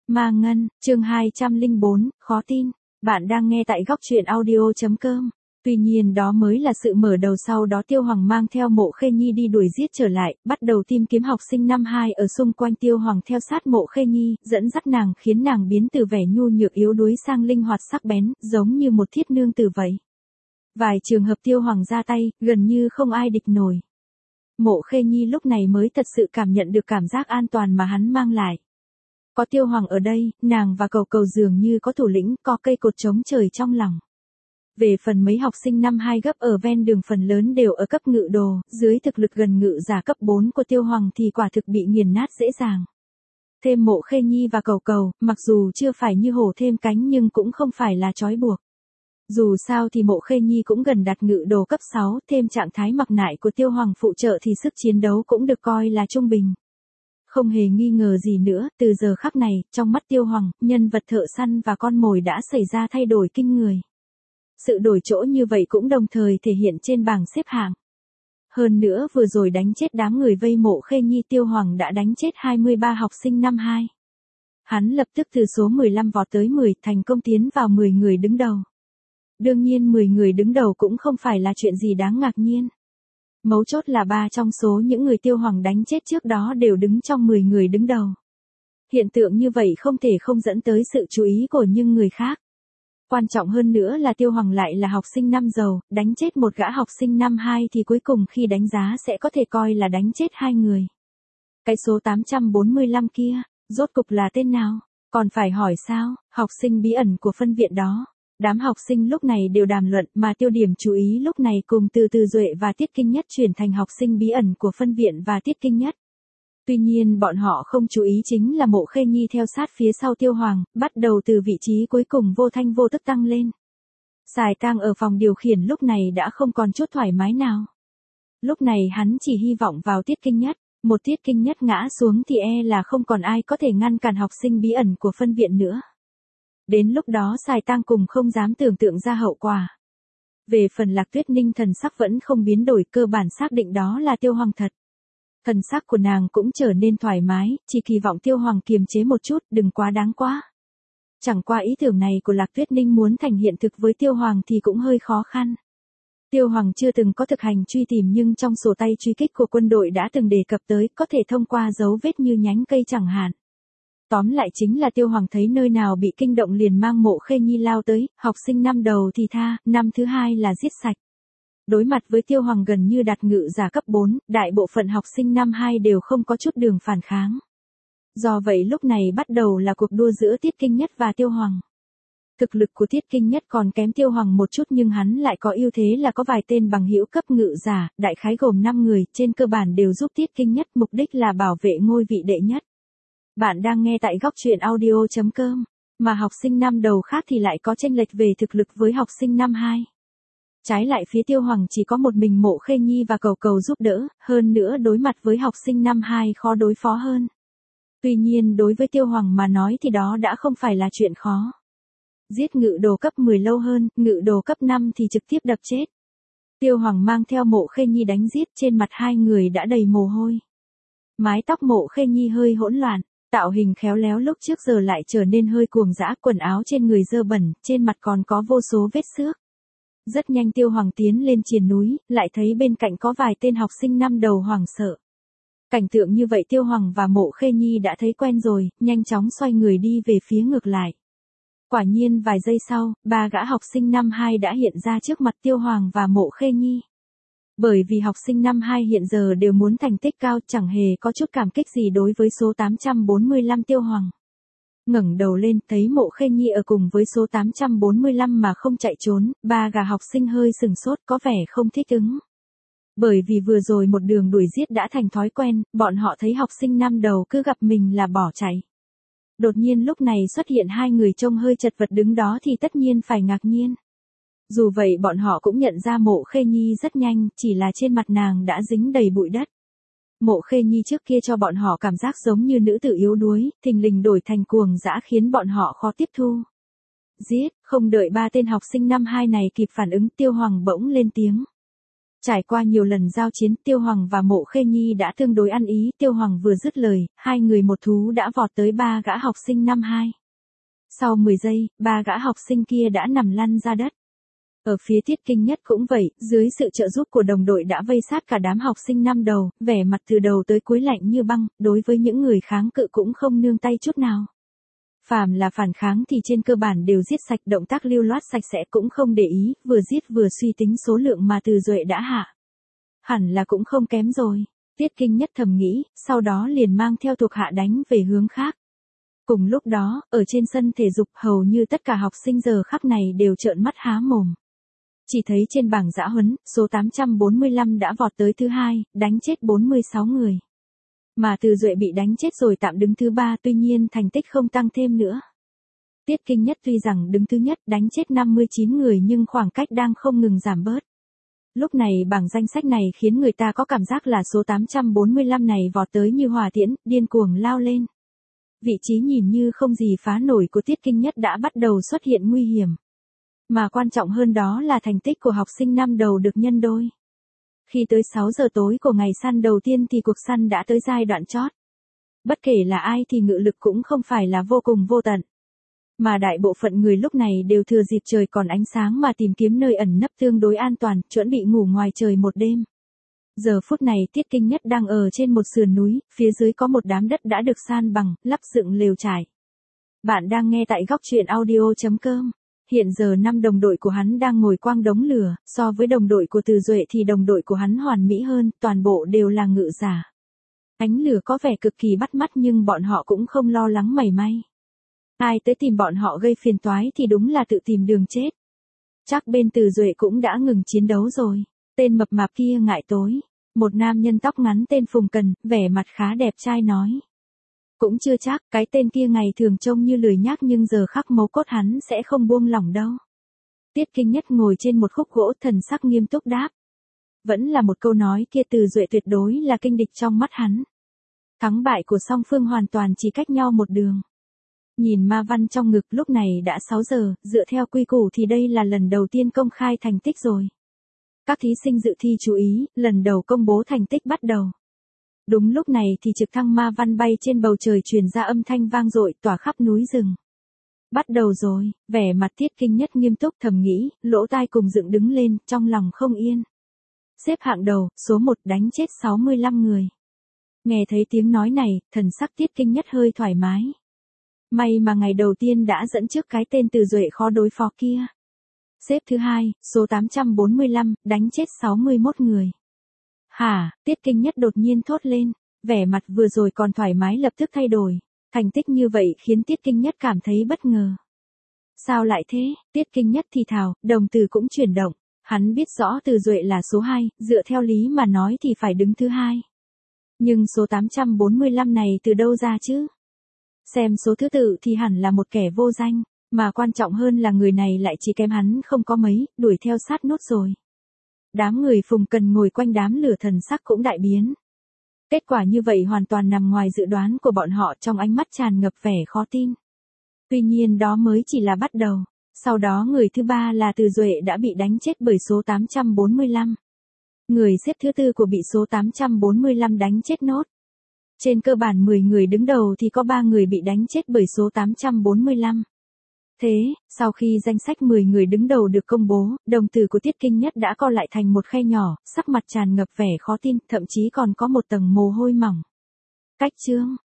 Ma Ngân, chương 204, khó tin. Bạn đang nghe tại góc truyện audio.com. Tuy nhiên đó mới là sự mở đầu, sau đó Tiêu Hoàng mang theo Mộ Khê Nhi đi đuổi giết trở lại, bắt đầu tìm kiếm học sinh năm 2 ở xung quanh. Tiêu Hoàng theo sát Mộ Khê Nhi, dẫn dắt nàng, khiến nàng biến từ vẻ nhu nhược yếu đuối sang linh hoạt sắc bén, giống như một thiết nương tử vậy. Vài trường hợp Tiêu Hoàng ra tay, gần như không ai địch nổi. Mộ Khê Nhi lúc này mới thật sự cảm nhận được cảm giác an toàn mà hắn mang lại. Có Tiêu Hoàng ở đây, nàng và Cầu Cầu dường như có thủ lĩnh, có cây cột chống trời trong lòng. Về phần mấy học sinh năm 2 gấp ở ven đường, phần lớn đều ở cấp ngự đồ, dưới thực lực gần ngự giả cấp 4 của Tiêu Hoàng thì quả thực bị nghiền nát dễ dàng. Thêm Mộ Khê Nhi và Cầu Cầu, mặc dù chưa phải như hổ thêm cánh nhưng cũng không phải là trói buộc. Dù sao thì Mộ Khê Nhi cũng gần đạt ngự đồ cấp 6, thêm trạng thái mặc nại của Tiêu Hoàng phụ trợ thì sức chiến đấu cũng được coi là trung bình. Không hề nghi ngờ gì nữa, từ giờ khắc này, trong mắt Tiêu Hoàng, nhân vật thợ săn và con mồi đã xảy ra thay đổi kinh người. Sự đổi chỗ như vậy cũng đồng thời thể hiện trên bảng xếp hạng. Hơn nữa vừa rồi đánh chết đám người vây Mộ Khê Nhi, Tiêu Hoàng đã đánh chết 23 học sinh năm 2. Hắn lập tức từ số 15 vọt tới 10, thành công tiến vào 10 người đứng đầu. Đương nhiên 10 người đứng đầu cũng không phải là chuyện gì đáng ngạc nhiên. Mấu chốt là 3 trong số những người Tiêu Hoàng đánh chết trước đó đều đứng trong 10 người đứng đầu. Hiện tượng như vậy không thể không dẫn tới sự chú ý của những người khác. Quan trọng hơn nữa là Tiêu Hoàng lại là học sinh năm giàu, đánh chết một gã học sinh năm 2 thì cuối cùng khi đánh giá sẽ có thể coi là đánh chết 2 người. Cái số 845 kia, rốt cục là tên nào? Còn phải hỏi sao? Học sinh bí ẩn của phân viện đó. Đám học sinh lúc này đều đàm luận, mà tiêu điểm chú ý lúc này cùng từ Từ Duệ và Tiết Kinh Nhất chuyển thành học sinh bí ẩn của phân viện và Tiết Kinh Nhất. Tuy nhiên bọn họ không chú ý chính là Mộ Khê Nhi theo sát phía sau Tiêu Hoàng, bắt đầu từ vị trí cuối cùng vô thanh vô tức tăng lên. Sài Tang ở phòng điều khiển lúc này đã không còn chút thoải mái nào. Lúc này hắn chỉ hy vọng vào Tiết Kinh Nhất, một Tiết Kinh Nhất ngã xuống thì là không còn ai có thể ngăn cản học sinh bí ẩn của phân viện nữa. Đến lúc đó Sài Tang cùng không dám tưởng tượng ra hậu quả. Về phần Lạc Tuyết Ninh, thần sắc vẫn không biến đổi, cơ bản xác định đó là Tiêu Hoàng thật. Thần sắc của nàng cũng trở nên thoải mái, chỉ kỳ vọng Tiêu Hoàng kiềm chế một chút, đừng quá đáng quá. Chẳng qua ý tưởng này của Lạc Tuyết Ninh muốn thành hiện thực với Tiêu Hoàng thì cũng hơi khó khăn. Tiêu Hoàng chưa từng có thực hành truy tìm, nhưng trong sổ tay truy kích của quân đội đã từng đề cập tới, có thể thông qua dấu vết như nhánh cây chẳng hạn. Tóm lại chính là Tiêu Hoàng thấy nơi nào bị kinh động liền mang Mộ Khê Nhi lao tới, học sinh năm đầu thì tha, năm thứ 2 là giết sạch. Đối mặt với Tiêu Hoàng gần như đạt ngự giả cấp 4, đại bộ phận học sinh năm 2 đều không có chút đường phản kháng. Do vậy lúc này bắt đầu là cuộc đua giữa Tiết Kinh Nhất và Tiêu Hoàng. Thực lực của Tiết Kinh Nhất còn kém Tiêu Hoàng một chút, nhưng hắn lại có ưu thế là có vài tên bằng hữu cấp ngự giả, đại khái gồm 5 người, trên cơ bản đều giúp Tiết Kinh Nhất, mục đích là bảo vệ ngôi vị đệ nhất. Bạn đang nghe tại góc truyện audio.com, mà học sinh năm đầu khác thì lại có chênh lệch về thực lực với học sinh năm 2. Trái lại phía Tiêu Hoàng chỉ có một mình Mộ Khê Nhi và Cầu Cầu giúp đỡ, hơn nữa đối mặt với học sinh năm 2 khó đối phó hơn. Tuy nhiên đối với Tiêu Hoàng mà nói thì đó đã không phải là chuyện khó. Giết ngự đồ cấp 10 lâu hơn, ngự đồ cấp 5 thì trực tiếp đập chết. Tiêu Hoàng mang theo Mộ Khê Nhi đánh giết, trên mặt hai người đã đầy mồ hôi. Mái tóc Mộ Khê Nhi hơi hỗn loạn. Tạo hình khéo léo lúc trước giờ lại trở nên hơi cuồng dã, quần áo trên người dơ bẩn, trên mặt còn có vô số vết xước. Rất nhanh Tiêu Hoàng tiến lên triền núi, lại thấy bên cạnh có vài tên học sinh năm đầu hoảng sợ. Cảnh tượng như vậy Tiêu Hoàng và Mộ Khê Nhi đã thấy quen rồi, nhanh chóng xoay người đi về phía ngược lại. Quả nhiên vài giây sau, 3 gã học sinh năm 2 đã hiện ra trước mặt Tiêu Hoàng và Mộ Khê Nhi. Bởi vì học sinh năm 2 hiện giờ đều muốn thành tích cao, chẳng hề có chút cảm kích gì đối với số 845 Tiêu Hoàng. Ngẩng đầu lên thấy Mộ Khê Nhi ở cùng với số 845 mà không chạy trốn, 3 gã học sinh hơi sừng sốt, có vẻ không thích ứng. Bởi vì vừa rồi một đường đuổi giết đã thành thói quen, bọn họ thấy học sinh năm đầu cứ gặp mình là bỏ chạy. Đột nhiên lúc này xuất hiện 2 người trông hơi chật vật đứng đó thì tất nhiên phải ngạc nhiên. Dù vậy bọn họ cũng nhận ra Mộ Khê Nhi rất nhanh, chỉ là trên mặt nàng đã dính đầy bụi đất. Mộ Khê Nhi trước kia cho bọn họ cảm giác giống như nữ tử yếu đuối, thình lình đổi thành cuồng dã khiến bọn họ khó tiếp thu. Giết, không đợi 3 tên học sinh năm 2 này kịp phản ứng, Tiêu Hoàng bỗng lên tiếng. Trải qua nhiều lần giao chiến, Tiêu Hoàng và Mộ Khê Nhi đã tương đối ăn ý, Tiêu Hoàng vừa dứt lời, hai người một thú đã vọt tới ba gã học sinh năm 2. Sau 10 giây, ba gã học sinh kia đã nằm lăn ra đất. Ở phía Tiết Kinh Nhất cũng vậy, dưới sự trợ giúp của đồng đội đã vây sát cả đám học sinh năm đầu, vẻ mặt từ đầu tới cuối lạnh như băng, đối với những người kháng cự cũng không nương tay chút nào. Phàm là phản kháng thì trên cơ bản đều giết sạch, động tác lưu loát sạch sẽ, cũng không để ý, vừa giết vừa suy tính số lượng mà Từ Duệ đã hạ. Hẳn là cũng không kém rồi, Tiết Kinh Nhất thầm nghĩ, sau đó liền mang theo thuộc hạ đánh về hướng khác. Cùng lúc đó, ở trên sân thể dục hầu như tất cả học sinh giờ khắc này đều trợn mắt há mồm. Chỉ thấy trên bảng dã huấn, số 845 đã vọt tới thứ 2, đánh chết 46 người. Mà Từ Duệ bị đánh chết rồi tạm đứng thứ 3, tuy nhiên thành tích không tăng thêm nữa. Tiết Kinh Nhất tuy rằng đứng thứ nhất đánh chết 59 người nhưng khoảng cách đang không ngừng giảm bớt. Lúc này bảng danh sách này khiến người ta có cảm giác là số 845 này vọt tới như hỏa tiễn, điên cuồng lao lên. Vị trí nhìn như không gì phá nổi của Tiết Kinh Nhất đã bắt đầu xuất hiện nguy hiểm. Mà quan trọng hơn đó là thành tích của học sinh năm đầu được nhân đôi. Khi tới 6 giờ tối của ngày săn đầu tiên thì cuộc săn đã tới giai đoạn chót. Bất kể là ai thì ngự lực cũng không phải là vô cùng vô tận. Mà đại bộ phận người lúc này đều thừa dịp trời còn ánh sáng mà tìm kiếm nơi ẩn nấp tương đối an toàn, chuẩn bị ngủ ngoài trời một đêm. Giờ phút này Tiết Kinh Nhất đang ở trên một sườn núi, phía dưới có một đám đất đã được san bằng, lắp dựng lều trại. Bạn đang nghe tại góc truyện audio.com. Hiện giờ 5 đồng đội của hắn đang ngồi quang đống lửa, so với đồng đội của Từ Duệ thì đồng đội của hắn hoàn mỹ hơn, toàn bộ đều là ngự giả. Ánh lửa có vẻ cực kỳ bắt mắt nhưng bọn họ cũng không lo lắng mảy may. Ai tới tìm bọn họ gây phiền toái thì đúng là tự tìm đường chết. Chắc bên Từ Duệ cũng đã ngừng chiến đấu rồi. Tên mập mạp kia ngại tối. Một nam nhân tóc ngắn tên Phùng Cần, vẻ mặt khá đẹp trai nói. Cũng chưa chắc, cái tên kia ngày thường trông như lười nhác nhưng giờ khắc mấu cốt hắn sẽ không buông lỏng đâu. Tiết Kinh Nhất ngồi trên một khúc gỗ, thần sắc nghiêm túc đáp. Vẫn là một câu nói kia, Từ Duệ tuyệt đối là kinh địch trong mắt hắn. Thắng bại của song phương hoàn toàn chỉ cách nhau một đường. Nhìn ma văn trong ngực, lúc này đã 6 giờ, dựa theo quy củ thì đây là lần đầu tiên công khai thành tích rồi. Các thí sinh dự thi chú ý, lần đầu công bố thành tích bắt đầu. Đúng lúc này thì trực thăng ma văn bay trên bầu trời truyền ra âm thanh vang dội tỏa khắp núi rừng. Bắt đầu rồi, vẻ mặt Tiết Kinh Nhất nghiêm túc thầm nghĩ, lỗ tai cùng dựng đứng lên, trong lòng không yên. Xếp hạng đầu, số 1 đánh chết 65 người. Nghe thấy tiếng nói này, thần sắc Tiết Kinh Nhất hơi thoải mái. May mà ngày đầu tiên đã dẫn trước cái tên Từ Duệ khó đối phó kia. Xếp thứ 2, số 845, đánh chết 61 người. Hả, Tiết Kinh Nhất đột nhiên thốt lên, vẻ mặt vừa rồi còn thoải mái lập tức thay đổi. Thành tích như vậy khiến Tiết Kinh Nhất cảm thấy bất ngờ. Sao lại thế, Tiết Kinh Nhất thì thào, đồng tử cũng chuyển động. Hắn biết rõ Từ Duệ là số 2, dựa theo lý mà nói thì phải đứng thứ 2. Nhưng số 845 này từ đâu ra chứ? Xem số thứ tự thì hẳn là một kẻ vô danh, mà quan trọng hơn là người này lại chỉ kém hắn không có mấy, đuổi theo sát nốt rồi. Đám người Phùng Cần ngồi quanh đám lửa thần sắc cũng đại biến. Kết quả như vậy hoàn toàn nằm ngoài dự đoán của bọn họ, trong ánh mắt tràn ngập vẻ khó tin. Tuy nhiên đó mới chỉ là bắt đầu, sau đó người thứ 3 là Từ Duệ đã bị đánh chết bởi số 845. Người xếp thứ 4 của bị số 845 đánh chết nốt. Trên cơ bản 10 người đứng đầu thì có 3 người bị đánh chết bởi số 845. Thế, sau khi danh sách 10 người đứng đầu được công bố, đồng tử của Tiết Kinh Nhất đã co lại thành một khe nhỏ, sắc mặt tràn ngập vẻ khó tin, thậm chí còn có một tầng mồ hôi mỏng. Cách chương,